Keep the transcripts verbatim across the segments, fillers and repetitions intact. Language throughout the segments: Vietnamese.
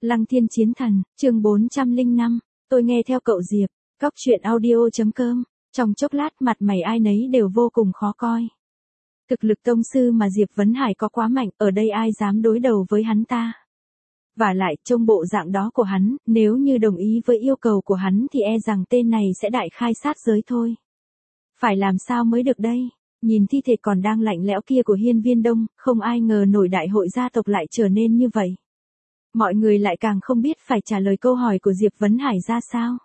Lăng Thiên Chiến Thần, chương bốn trăm lẻ năm, tôi nghe theo cậu Diệp, Cóc truyện audio.com, trong chốc lát mặt mày ai nấy đều vô cùng khó coi. Thực lực tông sư mà Diệp Vấn Hải có quá mạnh, ở đây ai dám đối đầu với hắn ta. Và lại, trông bộ dạng đó của hắn, nếu như đồng ý với yêu cầu của hắn thì e rằng tên này sẽ đại khai sát giới thôi. Phải làm sao mới được đây? Nhìn thi thể còn đang lạnh lẽo kia của Hiên Viên Đông, không ai ngờ nổi đại hội gia tộc lại trở nên như vậy. Mọi người lại càng không biết phải trả lời câu hỏi của Diệp Vấn Hải ra sao.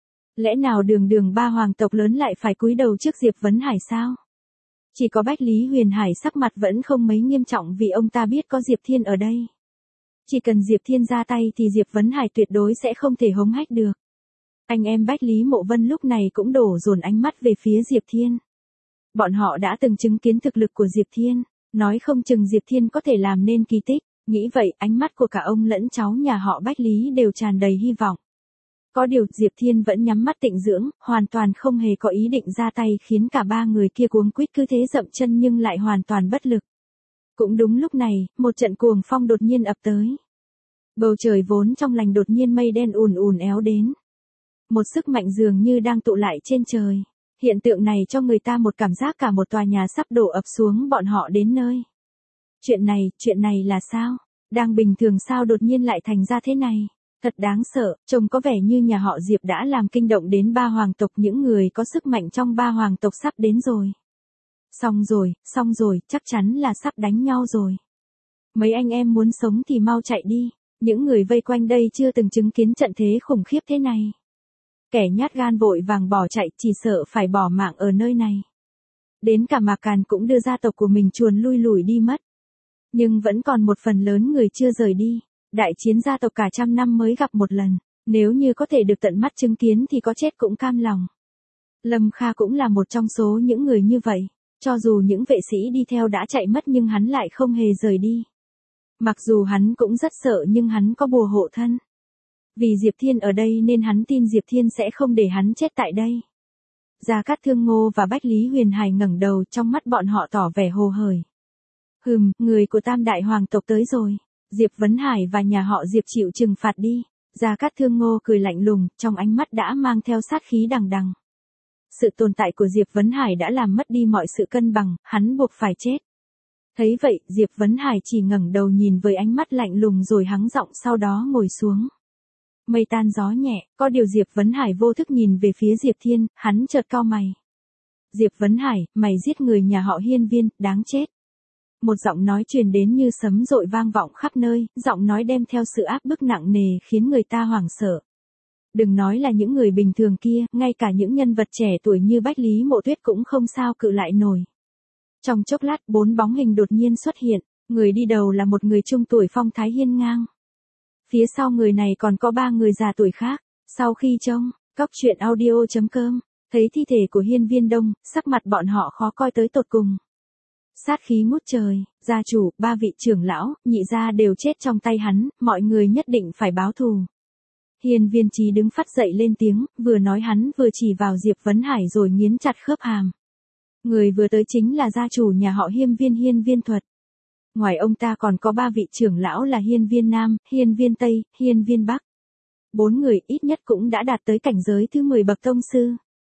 Lẽ nào đường đường ba hoàng tộc lớn lại phải cúi đầu trước Diệp Vấn Hải sao? Chỉ có Bách Lý Huyền Hải sắc mặt vẫn không mấy nghiêm trọng vì ông ta biết có Diệp Thiên ở đây. Chỉ cần Diệp Thiên ra tay thì Diệp Vấn Hải tuyệt đối sẽ không thể hống hách được. Anh em Bách Lý Mộ Vân lúc này cũng đổ dồn ánh mắt về phía Diệp Thiên. Bọn họ đã từng chứng kiến thực lực của Diệp Thiên, nói không chừng Diệp Thiên có thể làm nên kỳ tích, nghĩ vậy ánh mắt của cả ông lẫn cháu nhà họ Bách Lý đều tràn đầy hy vọng. Có điều Diệp Thiên vẫn nhắm mắt tịnh dưỡng, hoàn toàn không hề có ý định ra tay khiến cả ba người kia cuống quýt cứ thế dậm chân nhưng lại hoàn toàn bất lực. Cũng đúng lúc này, một trận cuồng phong đột nhiên ập tới. Bầu trời vốn trong lành đột nhiên mây đen ùn ùn éo đến. Một sức mạnh dường như đang tụ lại trên trời. Hiện tượng này cho người ta một cảm giác cả một tòa nhà sắp đổ ập xuống bọn họ đến nơi. Chuyện này, chuyện này là sao? Đang bình thường sao đột nhiên lại thành ra thế này? Thật đáng sợ, trông có vẻ như nhà họ Diệp đã làm kinh động đến ba hoàng tộc, những người có sức mạnh trong ba hoàng tộc sắp đến rồi. Xong rồi, xong rồi, chắc chắn là sắp đánh nhau rồi. Mấy anh em muốn sống thì mau chạy đi, những người vây quanh đây chưa từng chứng kiến trận thế khủng khiếp thế này. Kẻ nhát gan vội vàng bỏ chạy chỉ sợ phải bỏ mạng ở nơi này. Đến cả Mạc Càn cũng đưa gia tộc của mình chuồn lui lùi đi mất. Nhưng vẫn còn một phần lớn người chưa rời đi. Đại chiến gia tộc cả trăm năm mới gặp một lần. Nếu như có thể được tận mắt chứng kiến thì có chết cũng cam lòng. Lâm Kha cũng là một trong số những người như vậy. Cho dù những vệ sĩ đi theo đã chạy mất nhưng hắn lại không hề rời đi. Mặc dù hắn cũng rất sợ nhưng hắn có bùa hộ thân. Vì Diệp Thiên ở đây nên hắn tin Diệp Thiên sẽ không để hắn chết tại đây. Gia Cát Thương Ngô và Bách Lý Huyền Hải ngẩng đầu, trong mắt bọn họ tỏ vẻ hồ hởi. Hừm, người của Tam Đại Hoàng tộc tới rồi. Diệp Vấn Hải và nhà họ Diệp chịu trừng phạt đi. Gia Cát Thương Ngô cười lạnh lùng, trong ánh mắt đã mang theo sát khí đằng đằng. Sự tồn tại của Diệp Vấn Hải đã làm mất đi mọi sự cân bằng, hắn buộc phải chết. Thấy vậy, Diệp Vấn Hải chỉ ngẩng đầu nhìn với ánh mắt lạnh lùng rồi hắng giọng sau đó ngồi xuống. Mây tan gió nhẹ, có điều Diệp Vấn Hải vô thức nhìn về phía Diệp Thiên, hắn chợt cau mày. Diệp Vấn Hải, mày giết người nhà họ Hiên Viên, đáng chết. Một giọng nói truyền đến như sấm dội vang vọng khắp nơi, giọng nói đem theo sự áp bức nặng nề khiến người ta hoảng sợ. Đừng nói là những người bình thường kia, ngay cả những nhân vật trẻ tuổi như Bách Lý Mộ Tuyết cũng không sao cự lại nổi. Trong chốc lát, bốn bóng hình đột nhiên xuất hiện, người đi đầu là một người trung tuổi phong thái hiên ngang. Phía sau người này còn có ba người già tuổi khác. Sau khi trông, Cóc truyện audio.com, thấy thi thể của Hiên Viên Đông, sắc mặt bọn họ khó coi tới tột cùng. Sát khí ngút trời, gia chủ, ba vị trưởng lão, nhị gia đều chết trong tay hắn, mọi người nhất định phải báo thù. Hiên Viên Chí đứng phát dậy lên tiếng, vừa nói hắn vừa chỉ vào Diệp Vấn Hải rồi nghiến chặt khớp hàm. Người vừa tới chính là gia chủ nhà họ Hiên Viên Hiên Viên Thuật. Ngoài ông ta còn có ba vị trưởng lão là Hiên Viên Nam, Hiên Viên Tây, Hiên Viên Bắc. Bốn người ít nhất cũng đã đạt tới cảnh giới thứ mười bậc tông sư.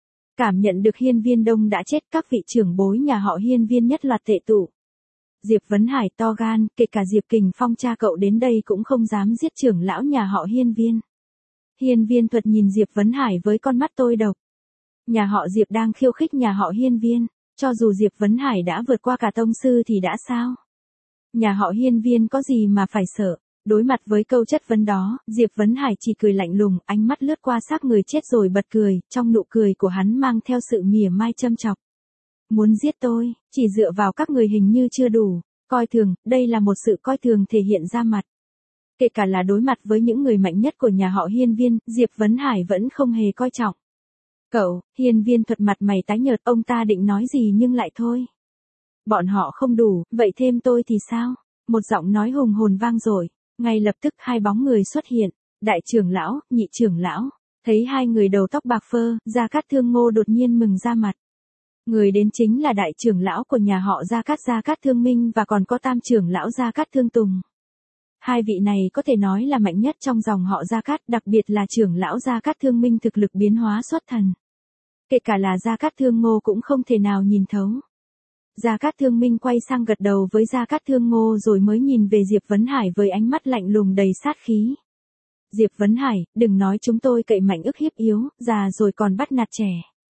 Cảm nhận được Hiên Viên Đông đã chết, các vị trưởng bối nhà họ Hiên Viên nhất loạt tệ tụ. Diệp Vấn Hải to gan, kể cả Diệp Kình Phong cha cậu đến đây cũng không dám giết trưởng lão nhà họ Hiên Viên. Hiên Viên Thuật nhìn Diệp Vấn Hải với con mắt tôi độc. Nhà họ Diệp đang khiêu khích nhà họ Hiên Viên, cho dù Diệp Vấn Hải đã vượt qua cả tông sư thì đã sao? Nhà họ Hiên Viên có gì mà phải sợ? Đối mặt với câu chất vấn đó, Diệp Vấn Hải chỉ cười lạnh lùng, ánh mắt lướt qua xác người chết rồi bật cười, trong nụ cười của hắn mang theo sự mỉa mai châm chọc. Muốn giết tôi, chỉ dựa vào các người hình như chưa đủ, coi thường, đây là một sự coi thường thể hiện ra mặt. Kể cả là đối mặt với những người mạnh nhất của nhà họ Hiên Viên, Diệp Vấn Hải vẫn không hề coi trọng. Cậu, Hiên Viên Thuật mặt mày tái nhợt, ông ta định nói gì nhưng lại thôi. Bọn họ không đủ, vậy thêm tôi thì sao? Một giọng nói hùng hồn vang dội. Ngay lập tức hai bóng người xuất hiện, đại trưởng lão, nhị trưởng lão. Thấy hai người đầu tóc bạc phơ, Gia Cát Thương Ngô đột nhiên mừng ra mặt. Người đến chính là đại trưởng lão của nhà họ Gia Cát Gia Cát Thương Minh và còn có tam trưởng lão Gia Cát Thương Tùng. Hai vị này có thể nói là mạnh nhất trong dòng họ Gia Cát, đặc biệt là trưởng lão Gia Cát Thương Minh thực lực biến hóa xuất thần. Kể cả là Gia Cát Thương Ngô cũng không thể nào nhìn thấu. Gia Cát Thương Minh quay sang gật đầu với Gia Cát Thương Ngô rồi mới nhìn về Diệp Vấn Hải với ánh mắt lạnh lùng đầy sát khí. Diệp Vấn Hải, đừng nói chúng tôi cậy mạnh ức hiếp yếu, già rồi còn bắt nạt trẻ.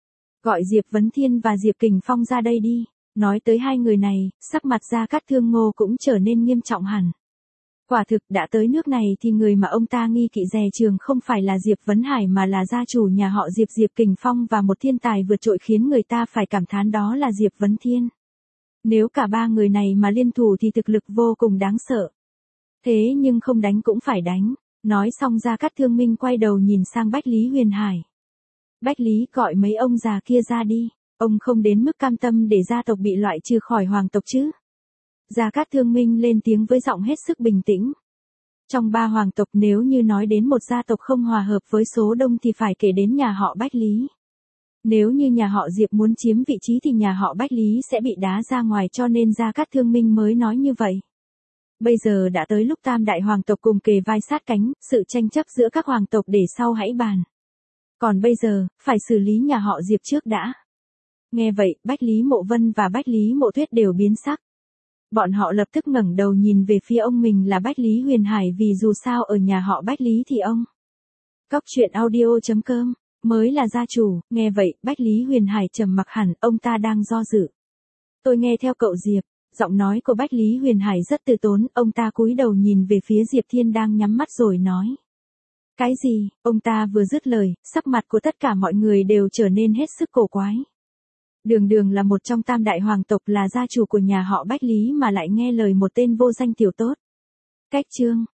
Gọi Diệp Vấn Thiên và Diệp Kình Phong ra đây đi. Nói tới hai người này, sắc mặt Gia Cát Thương Ngô cũng trở nên nghiêm trọng hẳn. Quả thực đã tới nước này thì người mà ông ta nghi kỵ dè trường không phải là Diệp Vấn Hải mà là gia chủ nhà họ Diệp Diệp Kình Phong và một thiên tài vượt trội khiến người ta phải cảm thán đó là Diệp Vấn Thiên. Nếu cả ba người này mà liên thủ thì thực lực vô cùng đáng sợ. Thế nhưng không đánh cũng phải đánh. Nói xong Gia Cát Thương Minh quay đầu nhìn sang Bách Lý Huyền Hải. Bách Lý, gọi mấy ông già kia ra đi. Ông không đến mức cam tâm để gia tộc bị loại trừ khỏi hoàng tộc chứ. Gia Cát Thương Minh lên tiếng với giọng hết sức bình tĩnh. Trong ba hoàng tộc nếu như nói đến một gia tộc không hòa hợp với số đông thì phải kể đến nhà họ Bách Lý. Nếu như nhà họ Diệp muốn chiếm vị trí thì nhà họ Bách Lý sẽ bị đá ra ngoài cho nên Gia Cát Thương Minh mới nói như vậy. Bây giờ đã tới lúc tam đại hoàng tộc cùng kề vai sát cánh, sự tranh chấp giữa các hoàng tộc để sau hãy bàn. Còn bây giờ, phải xử lý nhà họ Diệp trước đã. Nghe vậy, Bách Lý Mộ Vân và Bách Lý Mộ Tuyết đều biến sắc. Bọn họ lập tức ngẩng đầu nhìn về phía ông mình là Bách Lý Huyền Hải vì dù sao ở nhà họ Bách Lý thì ông. Cóc truyện audio chấm com mới là gia chủ, nghe vậy, Bách Lý Huyền Hải trầm mặc hẳn, ông ta đang do dự. Tôi nghe theo cậu Diệp, giọng nói của Bách Lý Huyền Hải rất từ tốn, ông ta cúi đầu nhìn về phía Diệp Thiên đang nhắm mắt rồi nói. Cái gì? Ông ta vừa dứt lời, sắc mặt của tất cả mọi người đều trở nên hết sức cổ quái. Đường Đường là một trong tam đại hoàng tộc là gia chủ của nhà họ Bách Lý mà lại nghe lời một tên vô danh tiểu tốt. Cách chương